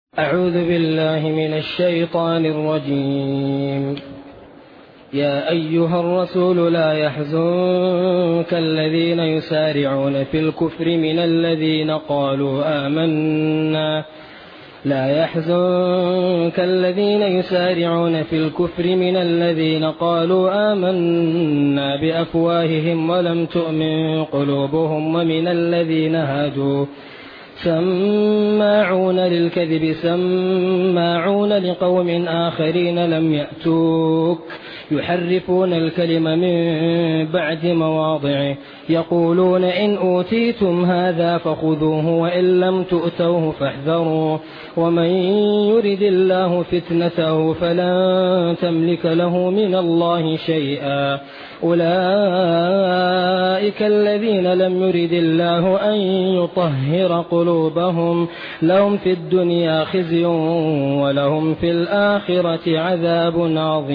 أعوذ بالله من الشيطان الرجيم. يا أيها الرسول لا يحزنك الذين يسارعون في الكفر من الذين قالوا آمنا بأفواههم ولم تؤمن قلوبهم ومن الذين هادوا سماعون للكذب سماعون لقوم آخرين لم يأتوك يحرفون الكلم من بعد مواضعه يقولون إن أوتيتم هذا فخذوه وإن لم تؤتوه فاحذروا ومن يرد الله فتنته فلن تملك له من الله شيئا أولئك الذين لم يرد الله أن يطهر قلوبهم لهم في الدنيا خزي ولهم في الآخرة عذاب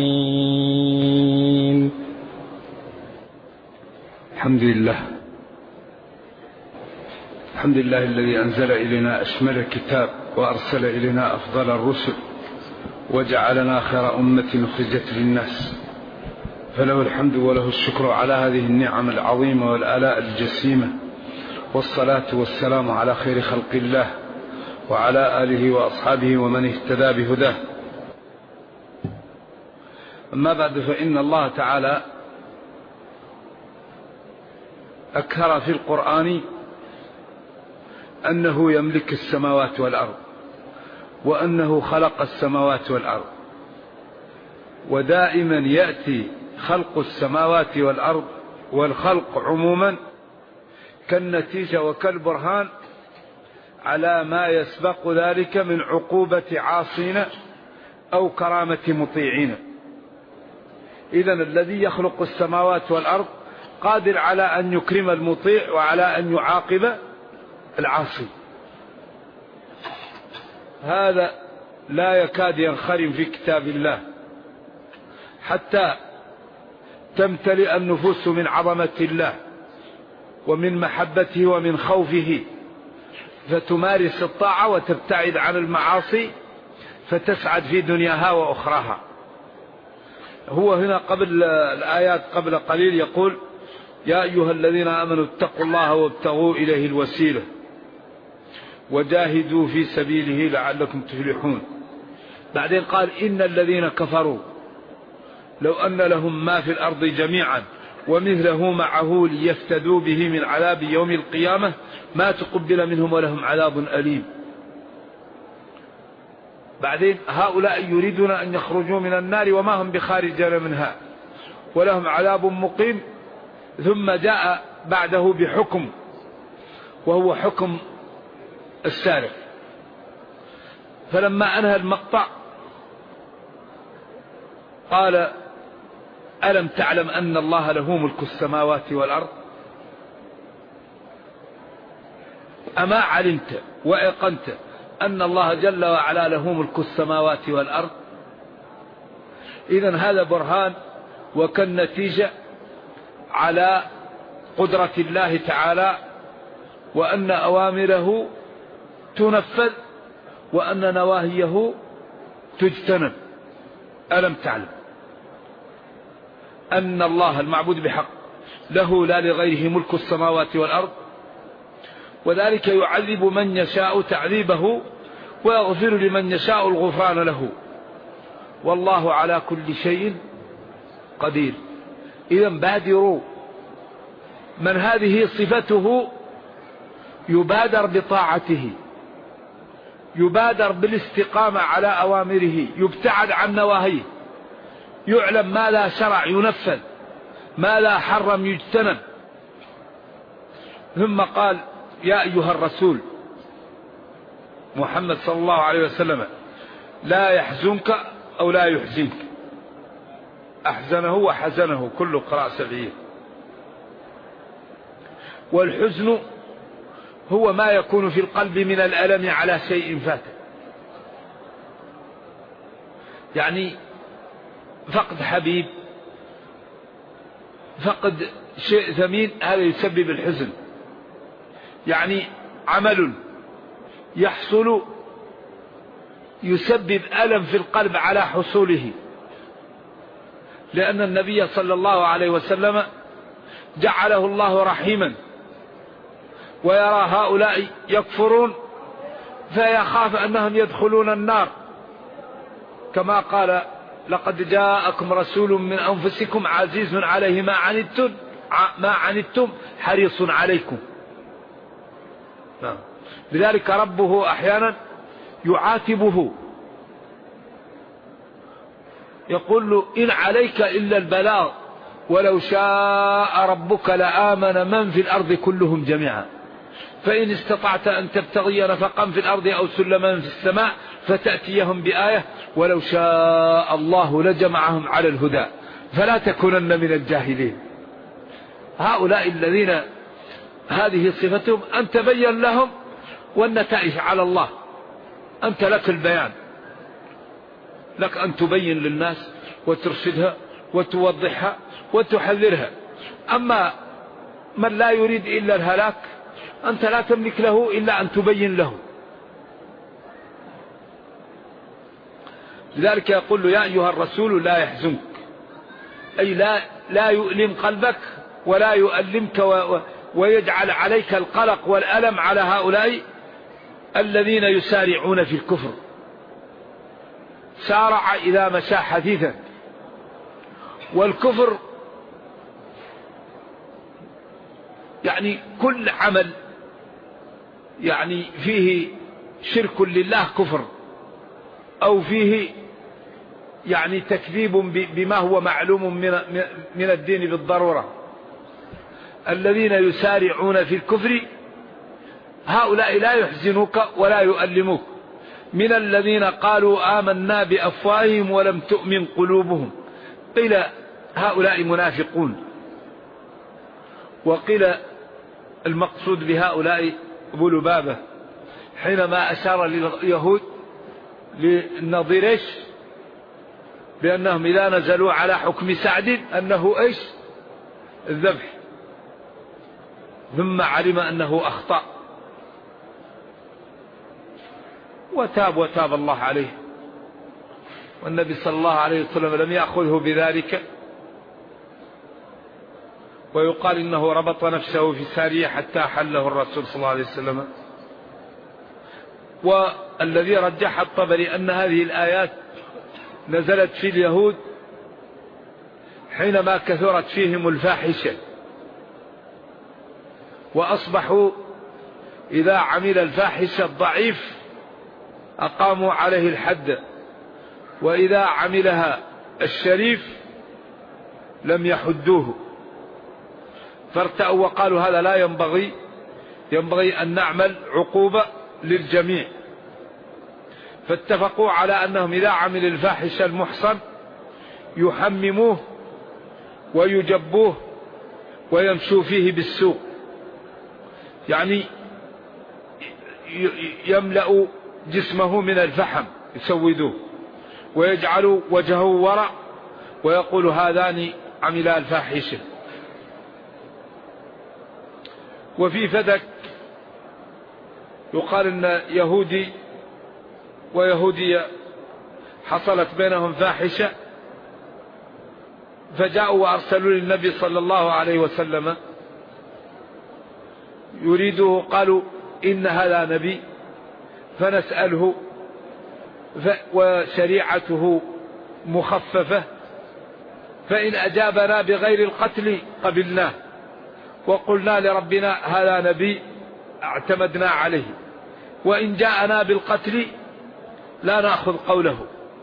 عظيم. الحمد لله الذي أنزل إلينا أشمل الكتاب وأرسل إلينا أفضل الرسل وجعلنا خير أمة أخرجت للناس، فله الحمد وله الشكر على هذه النعم العظيمة والآلاء الجسيمة، والصلاة والسلام على خير خلق الله وعلى آله وأصحابه ومن اهتدى بهداه. أما بعد، فإن الله تعالى أكثر في القرآن أنه يملك السماوات والأرض، وأنه خلق السماوات والأرض، ودائما يأتي خلق السماوات والأرض والخلق عموما كالنتيجة وكالبرهان على ما يسبق ذلك من عقوبة عاصين أو كرامة مطيعين. إذن الذي يخلق السماوات والأرض قادر على أن يكرم المطيع وعلى أن يعاقب العاصي. هذا لا يكاد ينخرم في كتاب الله حتى تمتلئ النفوس من عظمة الله ومن محبته ومن خوفه، فتمارس الطاعة وتبتعد عن المعاصي فتسعد في دنياها وأخراها. هو هنا قبل الآيات قبل قليل يقول: يا أيها الذين آمنوا اتقوا الله وابتغوا إليه الوسيلة وجاهدوا في سبيله لعلكم تفلحون. بعدين قال: إن الذين كفروا لو أن لهم ما في الأرض جميعا ومثله معه ليفتدوا به من عذاب يوم القيامة ما تقبل منهم ولهم عذاب أليم. بعدين: هؤلاء يريدون أن يخرجوا من النار وما هم بخارجين منها ولهم عذاب مقيم. ثم جاء بعده بحكم، وهو حكم السارق. فلما أنهى المقطع قال: ألم تعلم أن الله له ملك السماوات والأرض؟ أما علمت وأيقنت أن الله جل وعلا له ملك السماوات والأرض؟ إذن هذا برهان وكالنتيجة على قدرة الله تعالى، وأن أوامره تنفذ وأن نواهيه تجتنب. ألم تعلم أن الله المعبود بحق له لا لغيره ملك السماوات والأرض، وذلك يعذب من يشاء تعذيبه ويغفر لمن يشاء الغفران له، والله على كل شيء قدير. إذن بادروا، من هذه صفته يبادر بطاعته، يبادر بالاستقامة على أوامره، يبتعد عن نواهيه، يعلم ما لا شرع ينفذ، ما لا حرم يجتنب. ثم قال: يا أيها الرسول محمد صلى الله عليه وسلم لا يحزنك أو لا يحزنك، أحزنه وحزنه كل قراء سبعية. والحزن هو ما يكون في القلب من الألم على شيء فات، يعني فقد حبيب، فقد شيء ثمين، هذا يسبب الحزن. يعني عمل يحصل يسبب ألم في القلب على حصوله، لأن النبي صلى الله عليه وسلم جعله الله رحيما، ويرى هؤلاء يكفرون فيخاف أنهم يدخلون النار، كما قال: لقد جاءكم رسول من أنفسكم عزيز عليه ما عنتم حريص عليكم. لذلك ربه أحيانا يعاتبه، يقول له: إن عليك إلا البلاغ ولو شاء ربك لآمن من في الأرض كلهم جميعا، فإن استطعت أن تبتغي نفقا في الأرض أو سلما في السماء فتأتيهم بآية ولو شاء الله لجمعهم على الهدى فلا تكونن من الجاهلين. هؤلاء الذين هذه صفتهم أن تبين لهم، والنتائج على الله. أنت لك البيان، لك أن تبين للناس وترشدها وتوضحها وتحذرها. أما من لا يريد إلا الهلاك أنت لا تملك له إلا أن تبين له. لذلك يقول له: يا أيها الرسول لا يحزنك، أي لا يؤلم قلبك ولا يؤلمك ويجعل عليك القلق والألم على هؤلاء الذين يسارعون في الكفر. سارع إذا مشى حثيثا، والكفر يعني كل عمل يعني فيه شرك لله كفر، أو فيه يعني تكذيب بما هو معلوم من الدين بالضرورة. الذين يسارعون في الكفر هؤلاء لا يحزنوك ولا يؤلموك، من الذين قالوا آمنا بأفواههم ولم تؤمن قلوبهم، قيل هؤلاء منافقون، وقيل المقصود بهؤلاء أبو لبابة حينما أشار لليهود للنظير بأنهم إذا نزلوا على حكم سعد أنه الذبح، ثم علم أنه أخطأ وتاب الله عليه، والنبي صلى الله عليه وسلم لم يأخذه بذلك، ويقال إنه ربط نفسه في سارية حتى حله الرسول صلى الله عليه وسلم. والذي رجح الطبري أن هذه الآيات نزلت في اليهود حينما كثرت فيهم الفاحشة، وأصبحوا إذا عمل الفاحشة الضعيف أقاموا عليه الحد، وإذا عملها الشريف لم يحدوه، فارتأوا وقالوا هذا لا ينبغي أن نعمل عقوبة للجميع، فاتفقوا على أنهم إذا عمل الفاحشة المحصن يحمموه ويجبوه ويمشوا فيه بالسوق، يعني يملأ جسمه من الفحم يسودوه ويجعلوا وجهه وراء ويقول هذان عملا الفاحشة. وفي فدك يقال ان يهودي ويهودية حصلت بينهم فاحشة، فجاءوا وأرسلوا للنبي صلى الله عليه وسلم يريده، قالوا إن هذا نبي فنسأله وشريعته مخففة، فإن أجابنا بغير القتل قبلناه، وقلنا لربنا هذا نبي اعتمدنا عليه، وإن جاءنا بالقتل لا نأخذ قوله.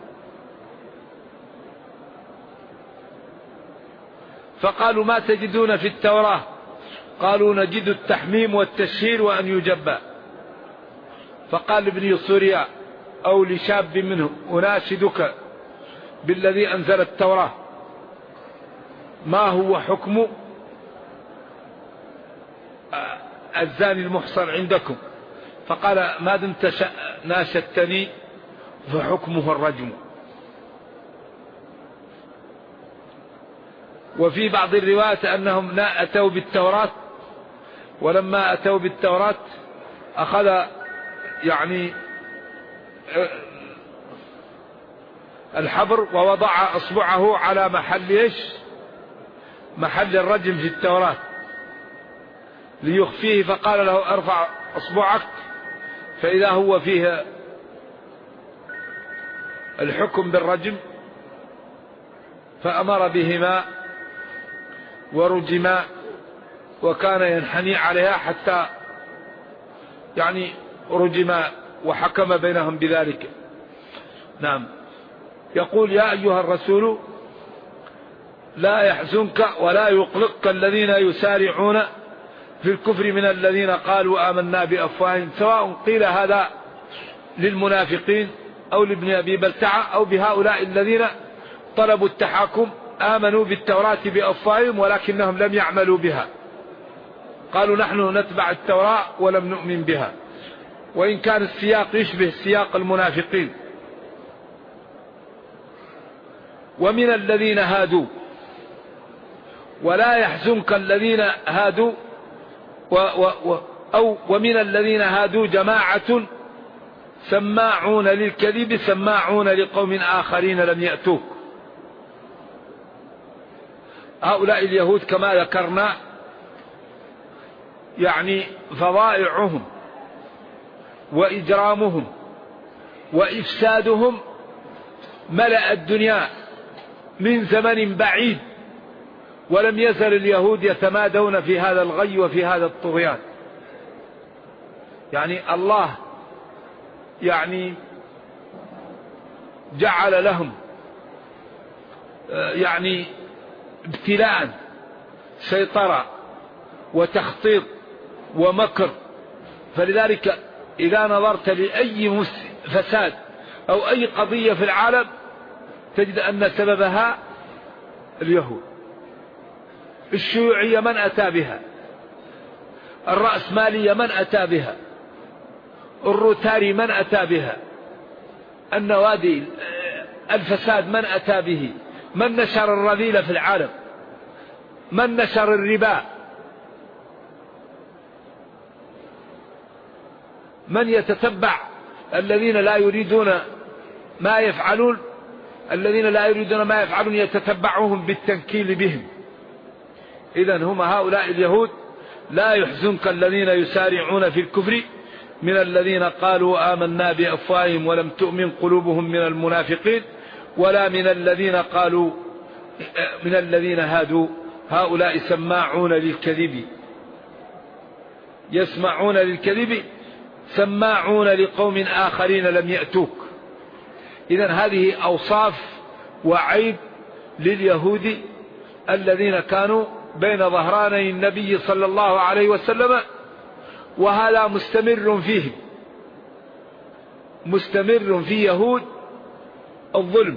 فقالوا ما تجدون في التوراة؟ قالوا نجد التحميم والتشهير وأن يجبى. فقال ابن سوريا أو لشاب منه أناشدك بالذي أنزل التوراة ما هو حكم الزاني المحصن عندكم؟ فقال ما دمت ناشدتني فحكمه الرجم. وفي بعض الروايات أنهم أتوا بالتوراة، ولما أتوا بالتوراة أخذ يعني الحبر ووضع أصبعه على محل إيش؟ محل الرجم في التوراة ليخفيه، فقال له ارفع أصبعك، فإذا هو فيه الحكم بالرجم، فأمر بهما ورجما، وكان ينحني عليها حتى يعني رجما، وحكم بينهم بذلك. نعم. يقول: يا أيها الرسول لا يحزنك ولا يقلقك الذين يسارعون في الكفر من الذين قالوا آمنا بأفواههم، سواء قيل هذا للمنافقين أو لابن أبي بلتعة أو بهؤلاء الذين طلبوا التحاكم، آمنوا بالتوراة بأفواههم ولكنهم لم يعملوا بها، قالوا نحن نتبع التوراة ولم نؤمن بها، وإن كان السياق يشبه سياق المنافقين. ومن الذين هادوا، ولا يحزنك الذين هادوا ومن الذين هادوا جماعة سماعون للكذب سماعون لقوم آخرين لم يأتوك. هؤلاء اليهود كما ذكرنا يعني فظائعهم وإجرامهم وإفسادهم ملأ الدنيا من زمن بعيد، ولم يزل اليهود يتمادون في هذا الغي وفي هذا الطغيان. يعني الله يعني جعل لهم يعني ابتلاء، سيطرة وتخطيط ومكر. فلذلك إذا نظرت لأي فساد أو أي قضية في العالم تجد أن سببها اليهود. الشيوعية من أتى بها، الرأسمالية من أتى بها، الروتاري من أتى بها، النوادي، الفساد من أتى به، من نشر الرذيلة في العالم، من نشر الربا، من يتتبع الذين لا يريدون ما يفعلون، الذين لا يريدون ما يفعلون يتتبعهم بالتنكيل بهم. إذن هم هؤلاء اليهود: لا يحزنك الذين يسارعون في الكفر من الذين قالوا آمنا بأفواههم ولم تؤمن قلوبهم من المنافقين، ولا من الذين قالوا من الذين هادوا، هؤلاء سماعون للكذب، يسمعون للكذب سماعون لقوم آخرين لم يأتوك. إذن هذه أوصاف وعيب لليهود الذين كانوا بين ظهراني النبي صلى الله عليه وسلم، وهذا مستمر فيهم، مستمر في يهود الظلم،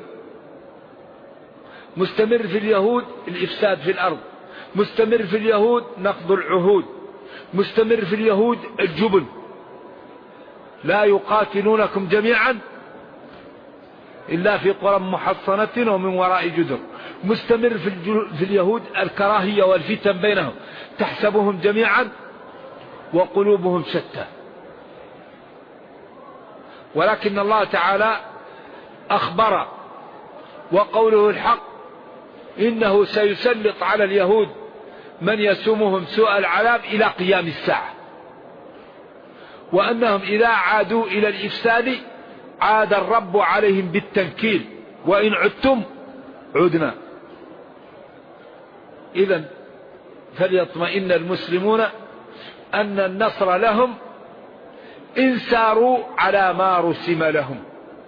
مستمر في اليهود الإفساد في الأرض، مستمر في اليهود نقض العهود، مستمر في اليهود الجبن، لا يقاتلونكم جميعا إلا في قرى محصنة ومن وراء جدر. مستمر في اليهود الكراهية والفتن بينهم، تحسبهم جميعا وقلوبهم شتى. ولكن الله تعالى أخبر وقوله الحق: إنه سيسلط على اليهود من يسومهم سوء العذاب إلى قيام الساعة، وأنهم إذا عادوا إلى الإفساد عاد الرب عليهم بالتنكيل، وإن عدتم عدنا. إذن فليطمئن المسلمون أن النصر لهم إن ساروا على ما رسم لهم.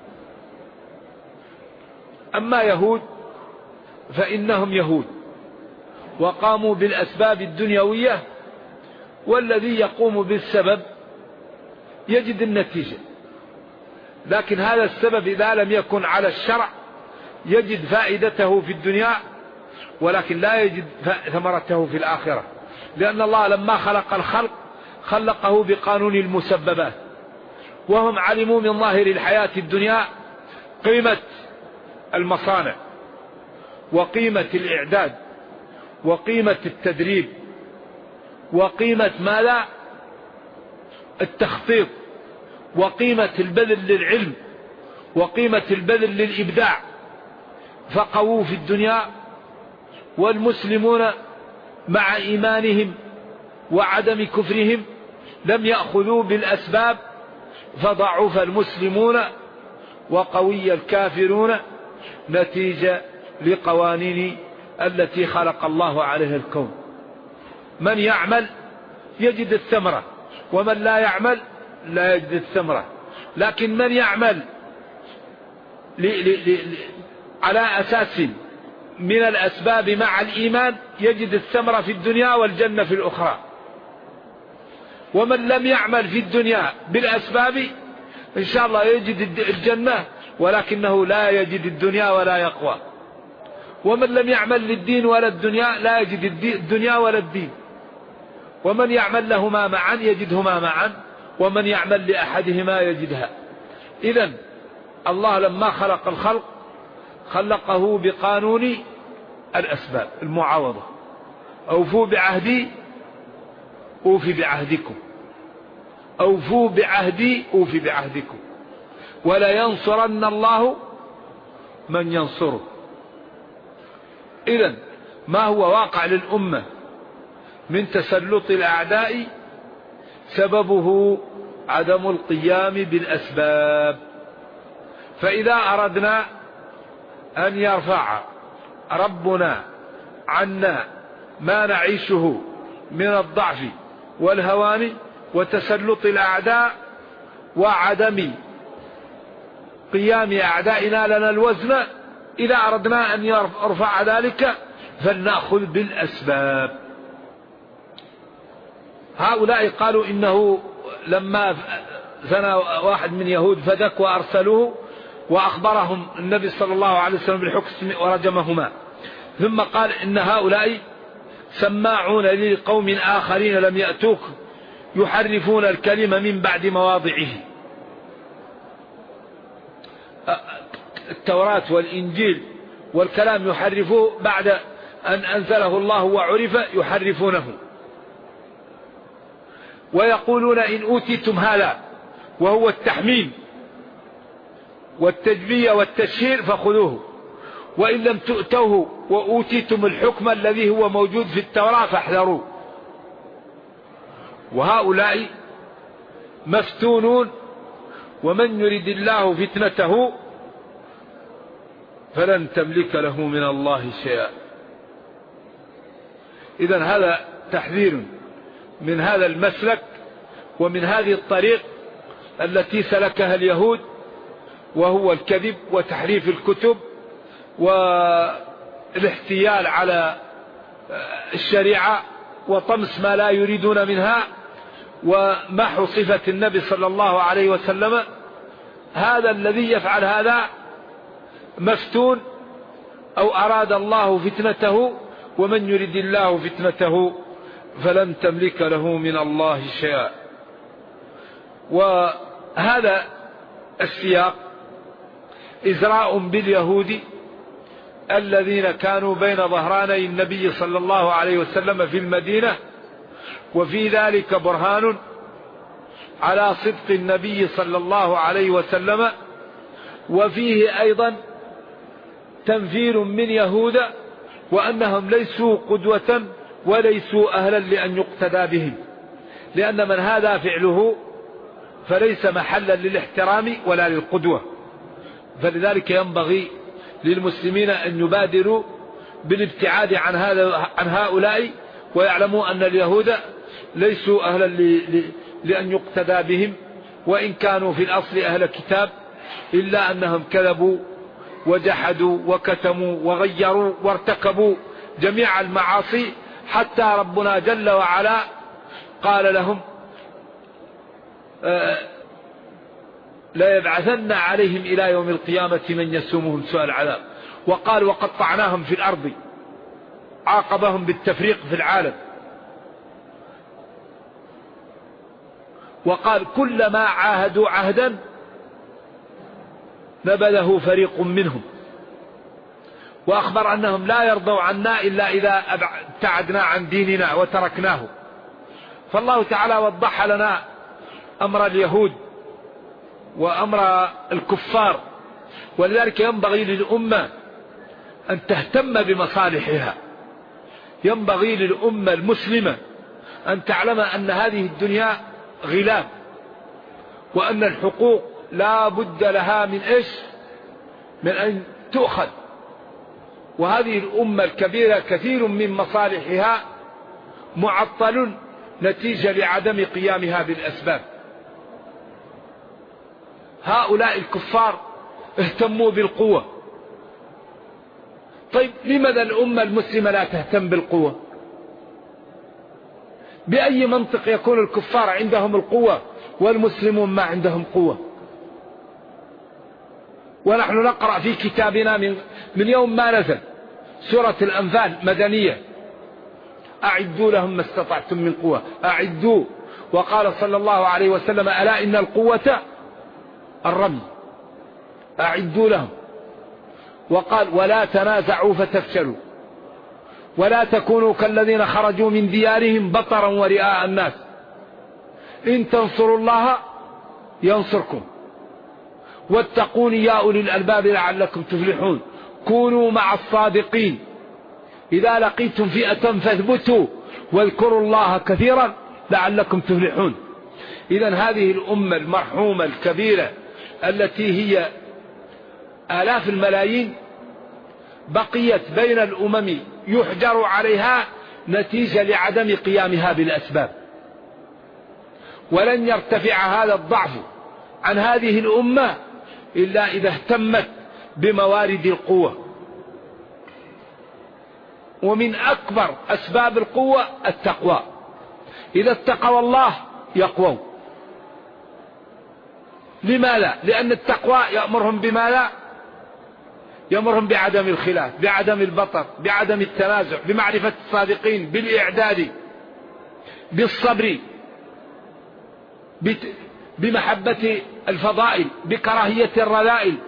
أما يهود فإنهم يهود وقاموا بالأسباب الدنيوية، والذي يقوم بالسبب يجد النتيجة، لكن هذا السبب إذا لم يكن على الشرع يجد فائدته في الدنيا ولكن لا يجد ثمرته في الآخرة، لأن الله لما خلق الخلق خلقه بقانون المسببات، وهم علموا من ظاهر الحياة الدنيا قيمة المصانع وقيمة الإعداد وقيمة التدريب وقيمة ماذا؟ التخطيط، وقيمة البذل للعلم، وقيمة البذل للإبداع، فقووا في الدنيا، والمسلمون مع إيمانهم وعدم كفرهم لم يأخذوا بالأسباب، فضعف المسلمون وقوي الكافرون نتيجة لقوانين التي خلق الله عليها الكون. من يعمل يجد الثمرة، ومن لا يعمل لا يجد الثمرة. لكن من يعمل على أساس من الأسباب مع الإيمان يجد الثمرة في الدنيا والجنة في الأخرى. ومن لم يعمل في الدنيا بالأسباب إن شاء الله يجد الجنة، ولكنه لا يجد الدنيا ولا يقوى. ومن لم يعمل للدين ولا الدنيا لا يجد الدنيا ولا الدين. ومن يعمل لهما معا يجدهما معا، ومن يعمل لأحدهما يجدها. إذن الله لما خلق الخلق خلقه بقانون الأسباب، المعاوضة. أوفوا بعهدي أوفي بعهدكم، أوفوا بعهدي أوفي بعهدكم، ولا ينصرن الله من ينصره. إذن ما هو واقع للأمة من تسلط الأعداء سببه عدم القيام بالأسباب. فإذا أردنا أن يرفع ربنا عنا ما نعيشه من الضعف والهوان وتسلط الأعداء وعدم قيام أعدائنا لنا الوزن، إذا أردنا أن يرفع ذلك فلنأخذ بالأسباب. هؤلاء قالوا إنه لما زنى واحد من يهود فدك وأرسلوه، وأخبرهم النبي صلى الله عليه وسلم بالحكم ورجمهما. ثم قال إن هؤلاء سماعون لقوم آخرين لم يأتوك يحرفون الكلمة من بعد مواضعه. التوراة والإنجيل والكلام يحرفوه بعد أن أنزله الله وعرف، يحرفونه. ويقولون إن أوتيتم هذا وهو التحميم والتجبية والتشهير فخذوه، وإن لم تؤتوه وأوتيتم الحكم الذي هو موجود في التوراة فاحذروه. وهؤلاء مفتونون، ومن يرد الله فتنته فلن تملك له من الله شيئا. إذن هذا تحذير من هذا المسلك ومن هذه الطريق التي سلكها اليهود، وهو الكذب وتحريف الكتب والاحتيال على الشريعة وطمس ما لا يريدون منها ومحو صفة النبي صلى الله عليه وسلم. هذا الذي يفعل هذا مفتون، أو أراد الله فتنته، ومن يرد الله فتنته فلن تملك له من الله شيئا. وهذا السياق إزراء باليهود الذين كانوا بين ظهراني النبي صلى الله عليه وسلم في المدينة، وفي ذلك برهان على صدق النبي صلى الله عليه وسلم، وفيه أيضا تنفير من يهود وأنهم ليسوا قدوة وليسوا أهلا لأن يقتدى بهم، لأن من هذا فعله فليس محلا للاحترام ولا للقدوة. فلذلك ينبغي للمسلمين أن يبادروا بالابتعاد عن هؤلاء، ويعلموا أن اليهود ليسوا أهلا لأن يقتدى بهم، وإن كانوا في الأصل أهل كتاب، إلا أنهم كذبوا وجحدوا وكتموا وغيروا وارتكبوا جميع المعاصي، حتى ربنا جل وعلا قال لهم لا يبعثن عليهم إلى يوم القيامة من يسومهم سوء العذاب. وقال وقطعناهم في الأرض، عاقبهم بالتفريق في العالم. وقال كلما عاهدوا عهدا نبذه فريق منهم. وأخبر أنهم لا يرضوا عنا إلا إذا ابتعدنا عن ديننا وتركناه. فالله تعالى وضح لنا أمر اليهود وأمر الكفار. ولذلك ينبغي للأمة أن تهتم بمصالحها. ينبغي للأمة المسلمة أن تعلم أن هذه الدنيا غلام، وأن الحقوق لا بد لها من إيش؟ من أن تؤخذ. وهذه الأمة الكبيرة كثير من مصالحها معطل نتيجة لعدم قيامها بالأسباب. هؤلاء الكفار اهتموا بالقوة. طيب لماذا الأمة المسلمة لا تهتم بالقوة؟ بأي منطق يكون الكفار عندهم القوة والمسلمون ما عندهم قوة؟ ونحن نقرأ في كتابنا من يوم ما نزل سورة الأنفال مدنية: أعدوا لهم ما استطعتم من قوة. أعدوا. وقال صلى الله عليه وسلم: ألا إن القوة الرمي. أعدوا لهم. وقال: ولا تنازعوا فتفشلوا ولا تكونوا كالذين خرجوا من ديارهم بطرا ورئاء الناس إن تنصروا الله ينصركم واتقوني يا أولي الألباب لعلكم تفلحون. كونوا مع الصادقين إذا لقيتم فئة فاثبتوا واذكروا الله كثيرا لعلكم تفلحون. إذن هذه الأمة المرحومة الكبيرة التي هي آلاف الملايين بقيت بين الأمم يحجر عليها نتيجة لعدم قيامها بالأسباب. ولن يرتفع هذا الضعف عن هذه الأمة إلا إذا اهتمت بموارد القوة. ومن أكبر أسباب القوة التقوى. إذا اتقوا الله يقووا. لماذا؟ لأن التقوى يأمرهم بما لا يأمرهم بعدم الخلاف، بعدم البطر، بعدم التنازع، بمعرفة الصادقين، بالإعداد، بالصبر، بمحبة الفضائل، بكراهية الرذائل،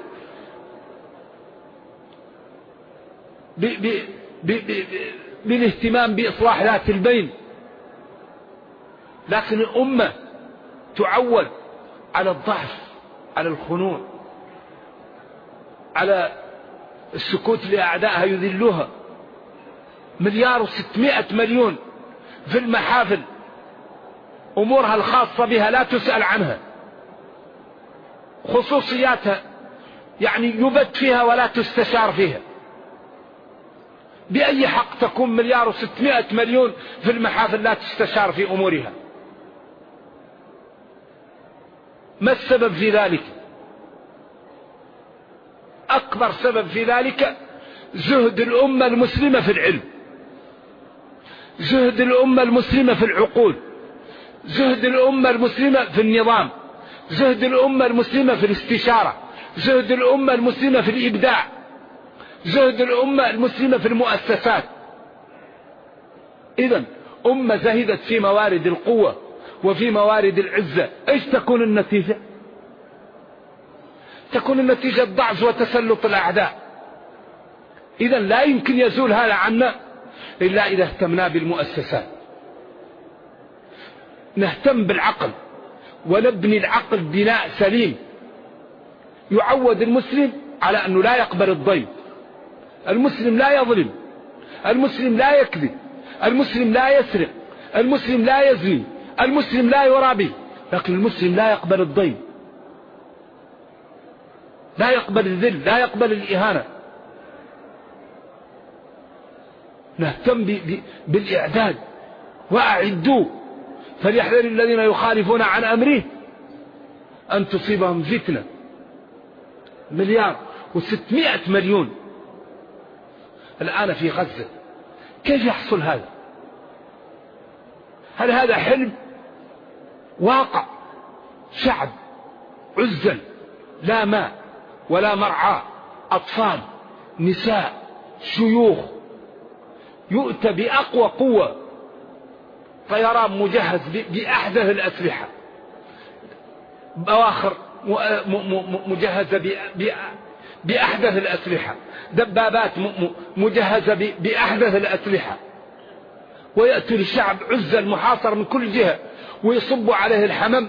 بالاهتمام بإصلاح ذات البين. لكن الأمة تعود على الضعف، على الخنوع، على السكوت لأعدائها يذلوها. 1,600,000,000 في المحافل، أمورها الخاصة بها لا تسأل عنها، خصوصياتها يعني يبت فيها ولا تستشار فيها. بأي حق تكون 1,600,000,000 في المحافل لا تستشار في أمورها؟ ما السبب في ذلك؟ أكبر سبب في ذلك زهد الأمة المسلمة في العلم، زهد الأمة المسلمة في العقول، زهد الأمة المسلمة في النظام، زهد الأمة المسلمة في الاستشارة، زهد الأمة المسلمة في الإبداع، زهد الأمة المسلمة في المؤسسات. إذن أمة زهدت في موارد القوة وفي موارد العزة، إيش تكون النتيجة؟ تكون النتيجة ضعف وتسلط الأعداء. إذن لا يمكن يزول هذا عنا إلا إذا اهتمنا بالمؤسسات. نهتم بالعقل ونبني العقل بناء سليم يعود المسلم على أنه لا يقبل الضيم. المسلم لا يظلم، المسلم لا يكذب، المسلم لا يسرق، المسلم لا يزني، المسلم لا يرابي. لكن المسلم لا يقبل الضيم، لا يقبل الذل، لا يقبل الإهانة. نهتم بالإعداد. وأعدوا فليحذر الذين يخالفون عن أمره أن تصيبهم فتنة. 1,600,000,000 الآن في غزة. كيف يحصل هذا؟ هل هذا حلم؟ واقع. شعب عزل، لا ماء ولا مرعى، أطفال، نساء، شيوخ، يؤتى بأقوى قوة، طيران مجهز بأحدث الأسلحة، بواخر مجهزة بأحدث الأسلحة، دبابات مجهزة بأحدث الأسلحة، ويأتي الشعب عزل محاصر من كل جهة ويصب عليه الحمم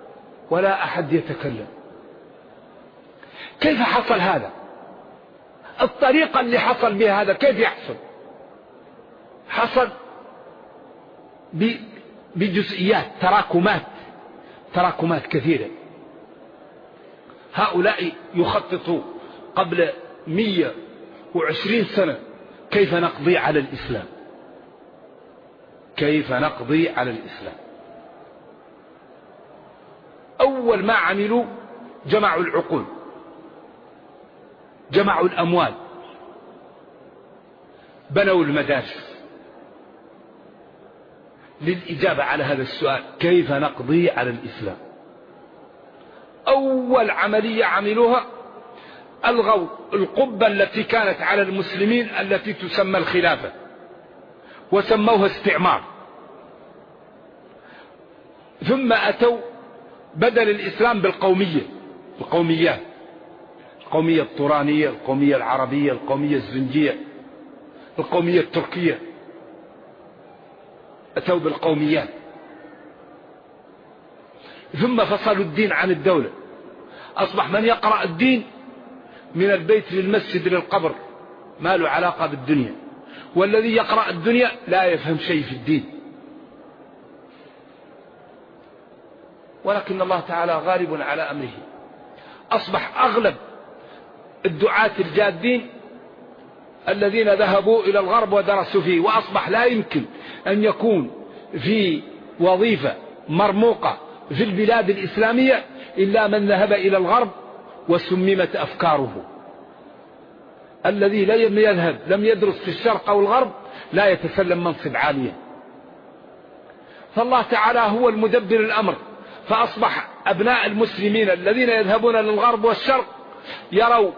ولا أحد يتكلم. كيف حصل هذا؟ الطريقة اللي حصل بها هذا كيف يحصل؟ حصل بجزئيات، تراكمات كثيرة. هؤلاء يخططوا قبل 120 سنة كيف نقضي على الإسلام، كيف نقضي على الإسلام. أول ما عملوا جمعوا العقول، جمعوا الأموال، بنوا المدارس للإجابة على هذا السؤال: كيف نقضي على الإسلام؟ أول عملية عملوها ألغوا القبة التي كانت على المسلمين التي تسمى الخلافة، وسموها استعمار. ثم أتوا بدل الإسلام بالقومية، القوميات، القومية الطورانية، القومية العربية، القومية الزنجية، القومية التركية. أتوا بالقوميات. ثم فصلوا الدين عن الدولة، أصبح من يقرأ الدين من البيت للمسجد للقبر ما له علاقة بالدنيا، والذي يقرأ الدنيا لا يفهم شيء في الدين. ولكن الله تعالى غالب على أمره. أصبح أغلب الدعاة الجادين الذين ذهبوا إلى الغرب ودرسوا فيه، وأصبح لا يمكن أن يكون في وظيفة مرموقة في البلاد الإسلامية إلا من ذهب إلى الغرب وسممت أفكاره. الذي لم يدرس في الشرق أو الغرب لا يتسلم منصب عاليا. فالله تعالى هو المدبر الأمر. فأصبح أبناء المسلمين الذين يذهبون للغرب والشرق يروا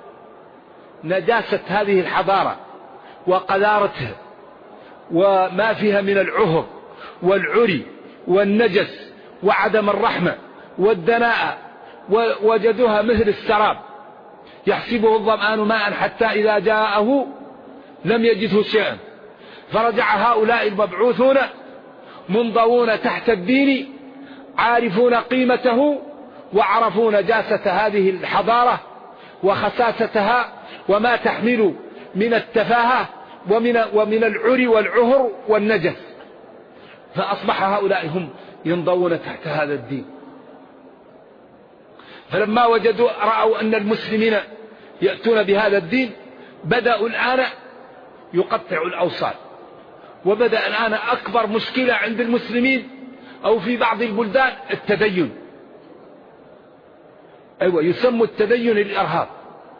نجاسة هذه الحضارة وقذارتها وما فيها من العهر والعري والنجس وعدم الرحمة والدناءة، ووجدوها مثل السراب يحسبه الظمآن ماء حتى إذا جاءه لم يجده شيئا. فرجع هؤلاء المبعوثون منضوون تحت الدين عارفون قيمته، وعرفوا نجاسة هذه الحضارة وخساستها وما تحمل من التفاهة ومن العري والعهر والنجس. فأصبح هؤلاء هم ينضوون تحت هذا الدين. فلما رأوا أن المسلمين يأتون بهذا الدين بدأوا الآن يقطعوا الأوصال. وبدأ الآن أكبر مشكلة عند المسلمين أو في بعض البلدان التدين. أيوة، يسمى التدين الإرهاب،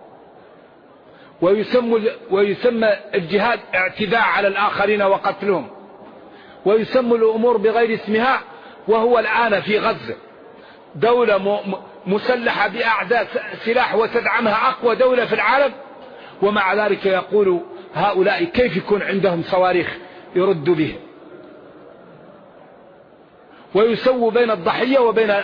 ويسمى الجهاد اعتداء على الآخرين وقتلهم، ويسمى الأمور بغير اسمها. وهو الآن في غزة دولة مسلحة بأعداد سلاح وتدعمها أقوى دولة في العالم، ومع ذلك يقول هؤلاء كيف يكون عندهم صواريخ يردوا بها، ويسووا بين الضحية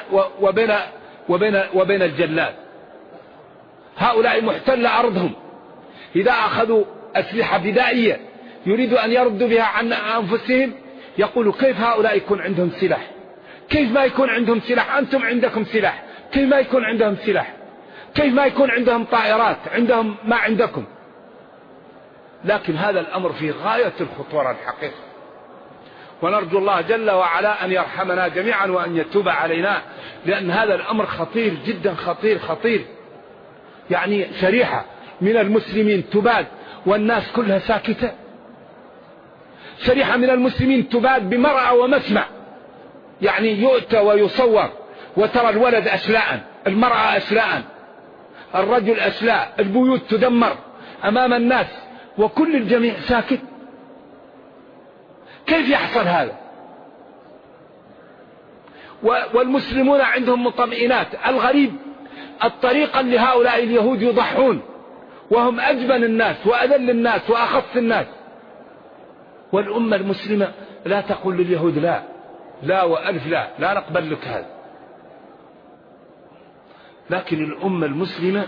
وبين الجلاد. هؤلاء محتل أرضهم، إذا أخذوا أسلحة بدائية يريدوا أن يردوا بها عن أنفسهم يقولوا كيف هؤلاء يكون عندهم سلاح؟ كيف ما يكون عندهم سلاح؟ أنتم عندكم سلاح، كيف ما يكون عندهم سلاح؟ كيف ما يكون عندهم طائرات عندهم ما عندكم؟ لكن هذا الأمر في غاية الخطورة الحقيقة، ونرجو الله جل وعلا أن يرحمنا جميعا وأن يتوب علينا، لأن هذا الأمر خطير جدا، خطير. يعني شريحة من المسلمين تباد والناس كلها ساكتة، شريحة من المسلمين تباد بمرأى ومسمع، يعني يؤتى ويصور وترى الولد أشلاء، المرأة أشلاء، الرجل أشلاء، البيوت تدمر أمام الناس وكل الجميع ساكت. كيف يحصل هذا؟ والمسلمون عندهم مطمئنات. الغريب الطريقة اللي هؤلاء اليهود يضحون وهم أجبن الناس وأذل الناس وأخص الناس، والأمة المسلمة لا تقول لليهود لا وألف لا نقبل لك هذا. لكن الأمة المسلمة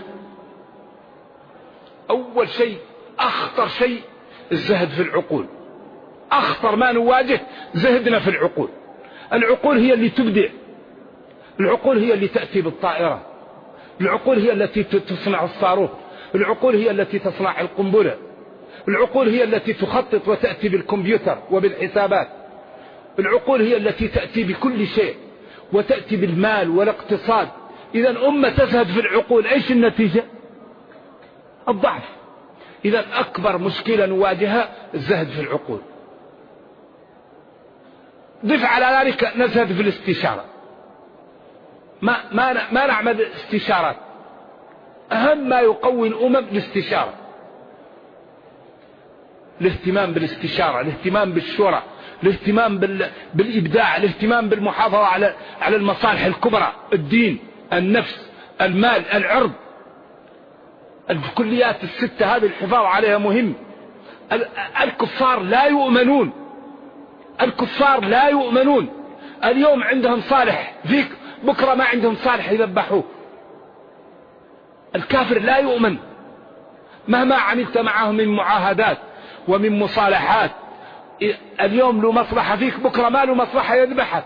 أول شيء أخطر شيء الزهد في العقول. أخطر ما نواجه زهدنا في العقول. العقول هي اللي تبدع، العقول هي اللي تأتي بالطائرة، العقول هي التي تصنع الصاروخ، العقول هي التي تصنع القنبلة، العقول هي التي تخطط وتأتي بالكمبيوتر وبالحسابات، العقول هي التي تأتي بكل شيء وتأتي بالمال والاقتصاد. إذا أمة تزهد في العقول، إيش النتيجة؟ الضعف. إذا أكبر مشكلة نواجهها الزهد في العقول. ضف على ذلك نزهد في الاستشارة، ما نعمل استشارات. أهم ما يقوي الأمم الاستشارة، الاهتمام بالاستشارة، الاهتمام بالشورى، الاهتمام بالإبداع، الاهتمام بالمحافظة على المصالح الكبرى، الدين، النفس، المال، العرض. الكليات الستة هذه الحفاظ عليها مهم. الكفار لا يؤمنون، الكفار لا يؤمنون. اليوم عندهم صالح فيك، بكرة ما عندهم صالح يذبحوه. الكافر لا يؤمن مهما عملت معه من معاهدات ومن مصالحات. اليوم له مصلحة فيك، بكرة ما له مصلحة يذبحك.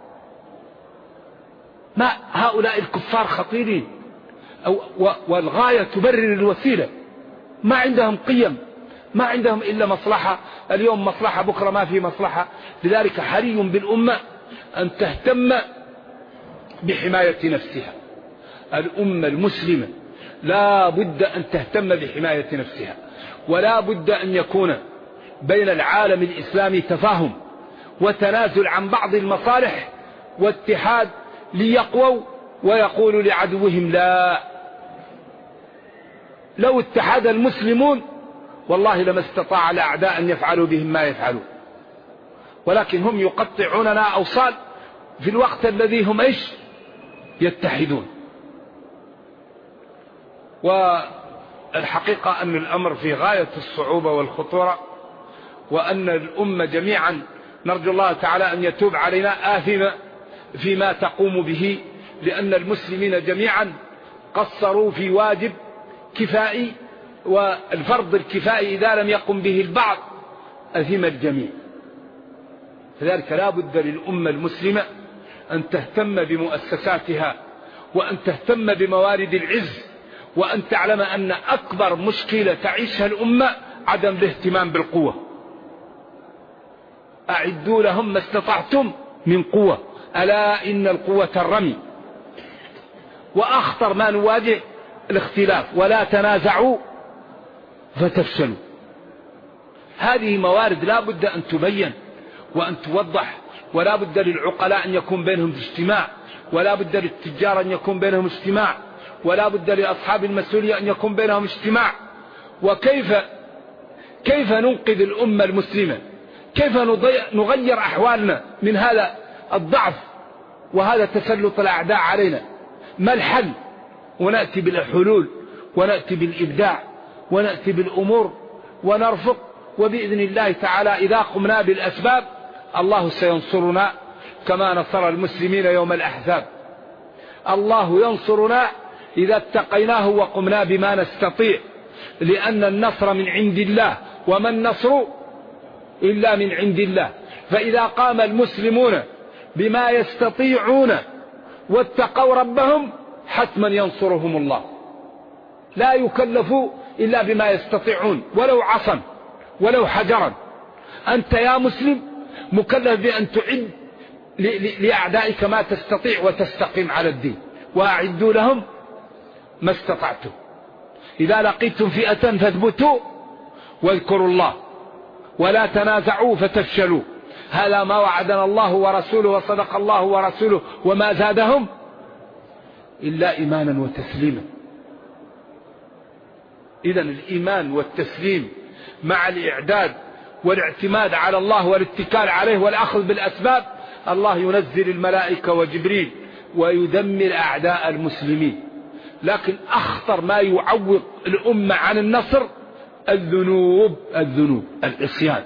ما هؤلاء الكفار خطيرين، والغاية تبرر الوسيلة. ما عندهم قيم، ما عندهم إلا مصلحة. اليوم مصلحة، بكرة ما في مصلحة. لذلك حري بالأمة أن تهتم بحماية نفسها. الأمة المسلمة لا بد أن تهتم بحماية نفسها، ولا بد أن يكون بين العالم الإسلامي تفاهم وتنازل عن بعض المصالح واتحاد ليقووا ويقولوا لعدوهم لا. لو اتحد المسلمون والله لما استطاع الأعداء أن يفعلوا بهم ما يفعلون، ولكن هم يقطعوننا أوصال في الوقت الذي هم إيش يتحدون. والحقيقة أن الأمر في غاية الصعوبة والخطورة، وأن الأمة جميعا نرجو الله تعالى أن يتوب علينا آثمة فيما تقوم به، لأن المسلمين جميعا قصروا في واجب كفائي، والفرض الكفائي إذا لم يقم به البعض أثم الجميع. فذلك لا بد للأمة المسلمة أن تهتم بمؤسساتها، وأن تهتم بموارد العز، وأن تعلم أن أكبر مشكلة تعيشها الأمة عدم الاهتمام بالقوة. أعدوا لهم ما استطعتم من قوة، ألا إن القوة الرمي. وأخطر ما نواجه الاختلاف، ولا تنازعوا فتفشلوا. هذه موارد لا بد أن تبين وأن توضح، ولا بد للعقلاء أن يكون بينهم اجتماع، ولا بد للتجار أن يكون بينهم اجتماع، ولا بد لأصحاب المسؤولية أن يكون بينهم اجتماع. كيف ننقذ الأمة المسلمة؟ كيف نغير أحوالنا من هذا الضعف وهذا تسلط الأعداء علينا؟ ما الحل؟ ونأتي بالحلول، ونأتي بالإبداع، ونأتي بالأمور ونرفق. وبإذن الله تعالى إذا قمنا بالأسباب الله سينصرنا كما نصر المسلمين يوم الأحزاب. الله ينصرنا إذا اتقيناه وقمنا بما نستطيع، لأن النصر من عند الله، وما النصر إلا من عند الله. فإذا قام المسلمون بما يستطيعون واتقوا ربهم حتما ينصرهم الله. لا يكلفوا إلا بما يستطيعون، ولو عصا ولو حجرا. أنت يا مسلم مكلف بأن تعد لأعدائك ما تستطيع وتستقيم على الدين. وأعدوا لهم ما استطعتم. إذا لقيتم فئة فاثبتوا واذكروا الله ولا تنازعوا فتفشلوا. هذا ما وعدنا الله ورسوله، وصدق الله ورسوله، وما زادهم إلا إيمانا وتسليما. إذن الإيمان والتسليم مع الإعداد والاعتماد على الله والاتكال عليه والأخذ بالأسباب، الله ينزل الملائكة وجبريل ويدمر أعداء المسلمين. لكن أخطر ما يعوق الأمة عن النصر الذنوب، العصيان،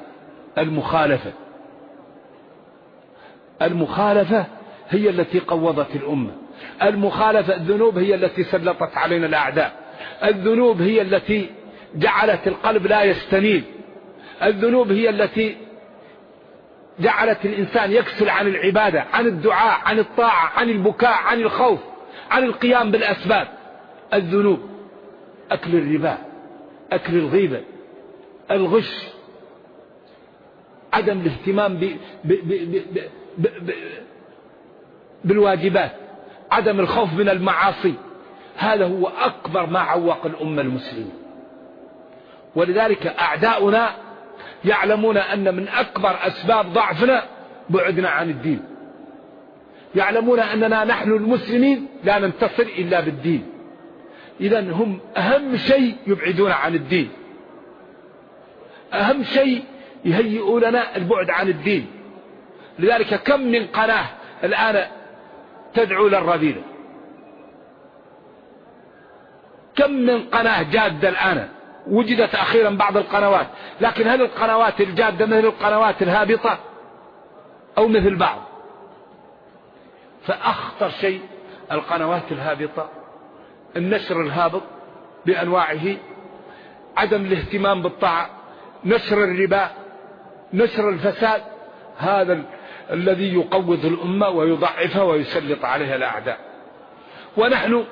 المخالفة هي التي قوضت الأمة. الذنوب هي التي سلطت علينا الأعداء. الذنوب هي التي جعلت القلب لا يستنير. الذنوب هي التي جعلت الإنسان يكسل عن العبادة، عن الدعاء، عن الطاعة، عن البكاء، عن الخوف، عن القيام بالأسباب. الذنوب، أكل الربا، أكل الغيبة، الغش، عدم الاهتمام بالواجبات، عدم الخوف من المعاصي، هذا هو أكبر ما عوق الأمة المسلمة. ولذلك أعداؤنا يعلمون أن من أكبر أسباب ضعفنا بعدنا عن الدين، يعلمون أننا نحن المسلمين لا ننتصر إلا بالدين، إذن هم أهم شيء يبعدون عن الدين، أهم شيء يهيئوا لنا البعد عن الدين. لذلك كم من قناة الآن تدعو للرذيلة، كم من قناة جادة الآن وجدت أخيرا بعض القنوات، لكن هل القنوات الجادة مثل القنوات الهابطة أو مثل بعض؟ فأخطر شيء القنوات الهابطة، النشر الهابط بأنواعه، عدم الاهتمام بالطاعة، نشر الربا، نشر الفساد، هذا الذي يقوض الأمة ويضعفها ويسلط عليها الأعداء. ونحن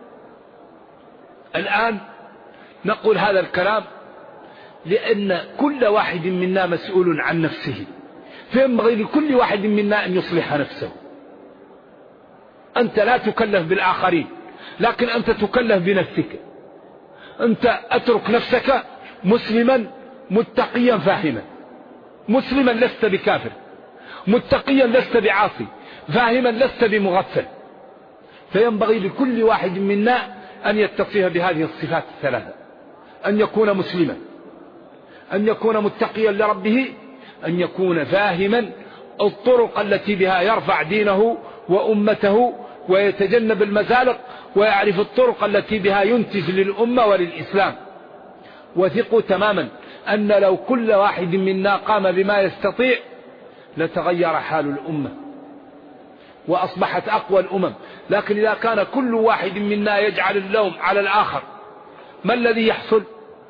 الآن نقول هذا الكلام لأن كل واحد منا مسؤول عن نفسه، فينبغي لكل واحد منا أن يصلح نفسه. أنت لا تكلف بالآخرين، لكن أنت تكلف بنفسك. أنت أترك نفسك مسلما متقيا فاهما، مسلما لست بكافر، متقيا لست بعاصي، فاهما لست بمغفل. فينبغي لكل واحد منا أن يتصف بهذه الصفات الثلاثة: أن يكون مسلما، أن يكون متقيا لربه، أن يكون فاهما الطرق التي بها يرفع دينه وأمته ويتجنب المزالق، ويعرف الطرق التي بها ينتج للأمة وللإسلام. وثقوا تماما أن لو كل واحد منا قام بما يستطيع لتغير حال الأمة وأصبحت أقوى الأمم. لكن إذا كان كل واحد منا يجعل اللوم على الآخر، ما الذي يحصل؟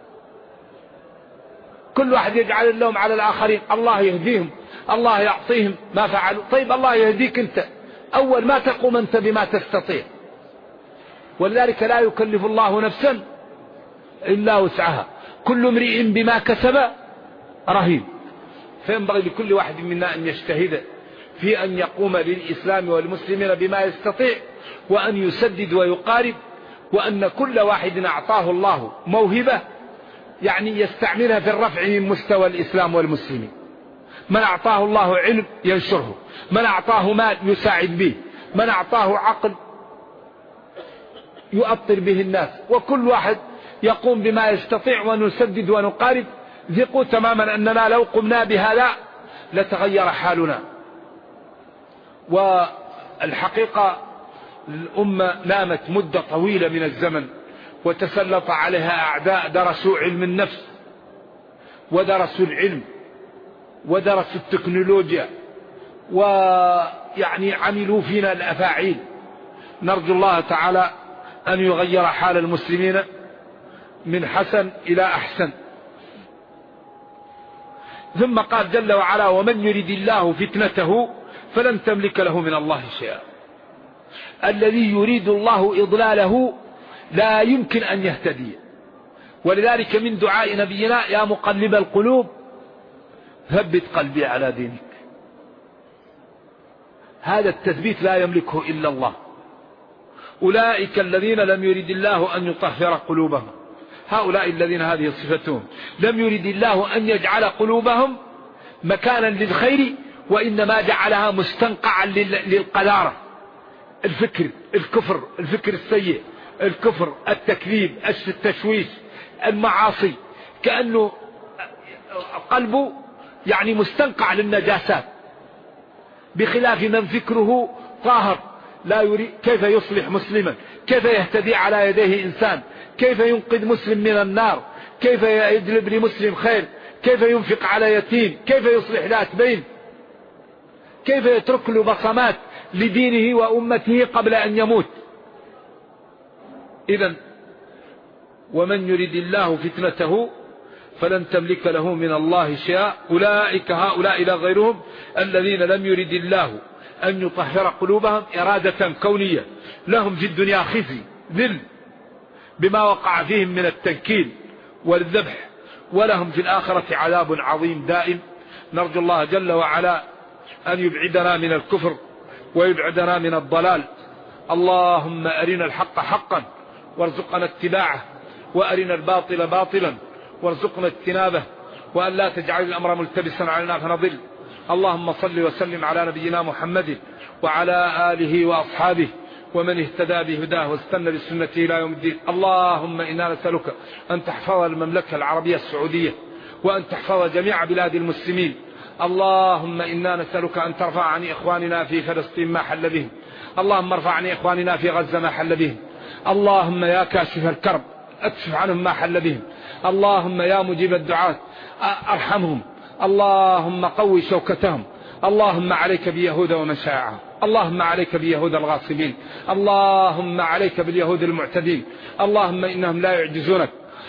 كل واحد يجعل اللوم على الآخرين، الله يهديهم، الله يعطيهم ما فعلوا. طيب الله يهديك أنت، أول ما تقوم أنت بما تستطيع. ولذلك لا يكلف الله نفسا إلا وسعها، كل امرئ بما كسب رهين. فينبغي لكل واحد منا أن يجتهد في أن يقوم للإسلام والمسلمين بما يستطيع، وأن يسدد ويقارب، وأن كل واحد أعطاه الله موهبة يعني يستعملها في الرفع من مستوى الإسلام والمسلمين. من أعطاه الله علم ينشره، من أعطاه مال يساعد به، من أعطاه عقل يؤطر به الناس، وكل واحد يقوم بما يستطيع ونسدد ونقارب. ثقوا تماما أننا لو قمنا بهذا لتغير حالنا. والحقيقة الأمة نامت مدة طويلة من الزمن، وتسلط عليها أعداء درسوا علم النفس، ودرسوا العلم، ودرسوا التكنولوجيا، ويعني عملوا فينا الأفاعيل. نرجو الله تعالى أن يغير حال المسلمين من حسن إلى أحسن. ثم قال جل وعلا: ومن يريد الله فتنته فلن تملك له من الله شيئا. الذي يريد الله إضلاله لا يمكن أن يهتدي. ولذلك من دعاء نبينا: يا مقلب القلوب ثبت قلبي على دينك. هذا التثبيت لا يملكه إلا الله. أولئك الذين لم يرد الله أن يطهر قلوبهم، هؤلاء الذين هذه صفتهم، لم يرد الله أن يجعل قلوبهم مكانا للخير، وإنما جعلها مستنقعا للقذارة، الفكر، الكفر، الفكر السيء، الكفر، التكذيب، التشويش، المعاصي، كأنه قلبه يعني مستنقع للنجاسات، بخلاف من فكره طاهر لا يريد. كيف يصلح مسلما؟ كيف يهتدي على يديه إنسان؟ كيف ينقذ مسلم من النار؟ كيف يجلب لمسلم خير؟ كيف ينفق على يتيم؟ كيف يصلح ذات بين؟ كيف يترك له بصمات لدينه وأمته قبل أن يموت؟ إذن ومن يريد الله فتنته فلن تملك له من الله شيئا. أولئك هؤلاء لا غيرهم الذين لم يرد الله أن يطهر قلوبهم إرادة كونية، لهم في الدنيا خزي ذل بما وقع فيهم من التنكيل والذبح، ولهم في الآخرة عذاب عظيم دائم. نرجو الله جل وعلا أن يبعدنا من الكفر ويبعدنا من الضلال. اللهم أرنا الحق حقا وارزقنا اتباعه، وأرنا الباطل باطلا وارزقنا اجتنابه، وأن لا تجعل الأمر ملتبسا علينا فنضل. اللهم صل وسلم على نبينا محمد وعلى آله وأصحابه ومن اهتدى بهداه واستنى بسنته إلى يوم الدين. اللهم إنا نسألك أن تحفظ المملكة العربية السعودية، وأن تحفظ جميع بلاد المسلمين. اللهم إنا نسألك أن ترفع عن إخواننا في فلسطين ما حل بهم، اللهم ارفع عن إخواننا في غزة ما حل بهم. اللهم يا كاشف الكرب اكشف عنهم ما حل بهم. اللهم يا مجيب الدعاة ارحمهم. اللهم قوي شوكتهم. اللهم عليك بيهود ومن شاعهم. اللهم عليك بيهود الغاصبين. اللهم عليك باليهود المعتدين. اللهم إنهم لا يعجزونك.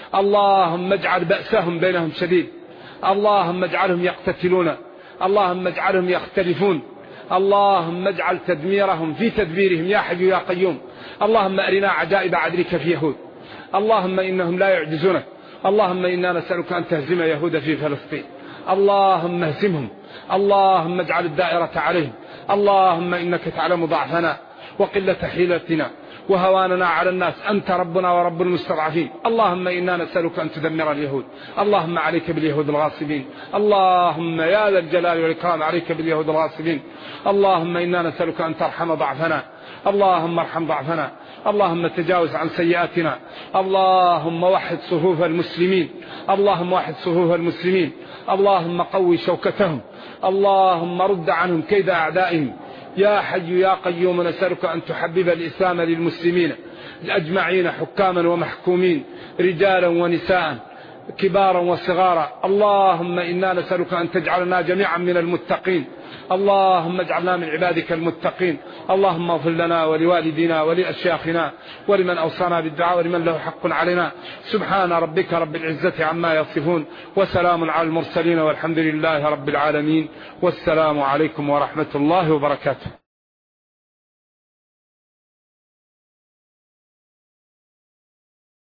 اللهم اجعل بأسهم بينهم شديد. اللهم اجعلهم يقتتلون. اللهم اجعلهم يختلفون. اللهم اجعل تدميرهم في تدبيرهم يا حي يا قيوم. اللهم أرنا عجائب عدلك في يهود. اللهم إنهم لا يعجزونك. اللهم إنا نسألك أن تهزم يهود في فلسطين. اللهم اهزمهم. اللهم اجعل الدائرة عليهم. اللهم إنك تعلم ضعفنا وقلة حيلتنا وهواننا على الناس، أنت ربنا ورب المستضعفين. اللهم إنا نسألك أن تدمر اليهود. اللهم عليك باليهود الغاصبين. اللهم يا ذا الجلال والإكرام عليك باليهود الغاصبين. اللهم إنا نسألك أن ترحم ضعفنا. اللهم ارحم ضعفنا. اللهم تجاوز عن سيئاتنا. اللهم وحد صفوف المسلمين. اللهم وحد صفوف المسلمين. اللهم قوي شوكتهم. اللهم رد عنهم كيد أعدائهم. يا حي يا قيوم نسألك أن تحبب الإسلام للمسلمين أجمعين، حكاما ومحكومين، رجالا ونساء، كبارا وصغارا. اللهم إنا نسألك أن تجعلنا جميعا من المتقين. اللهم اجعلنا من عبادك المتقين. اللهم اغفر لنا ولوالدينا ولأشياخنا ولمن أوصانا بالدعاء ولمن له حق علينا. سبحان ربك رب العزة عما يصفون، وسلام على المرسلين، والحمد لله رب العالمين، والسلام عليكم ورحمة الله وبركاته.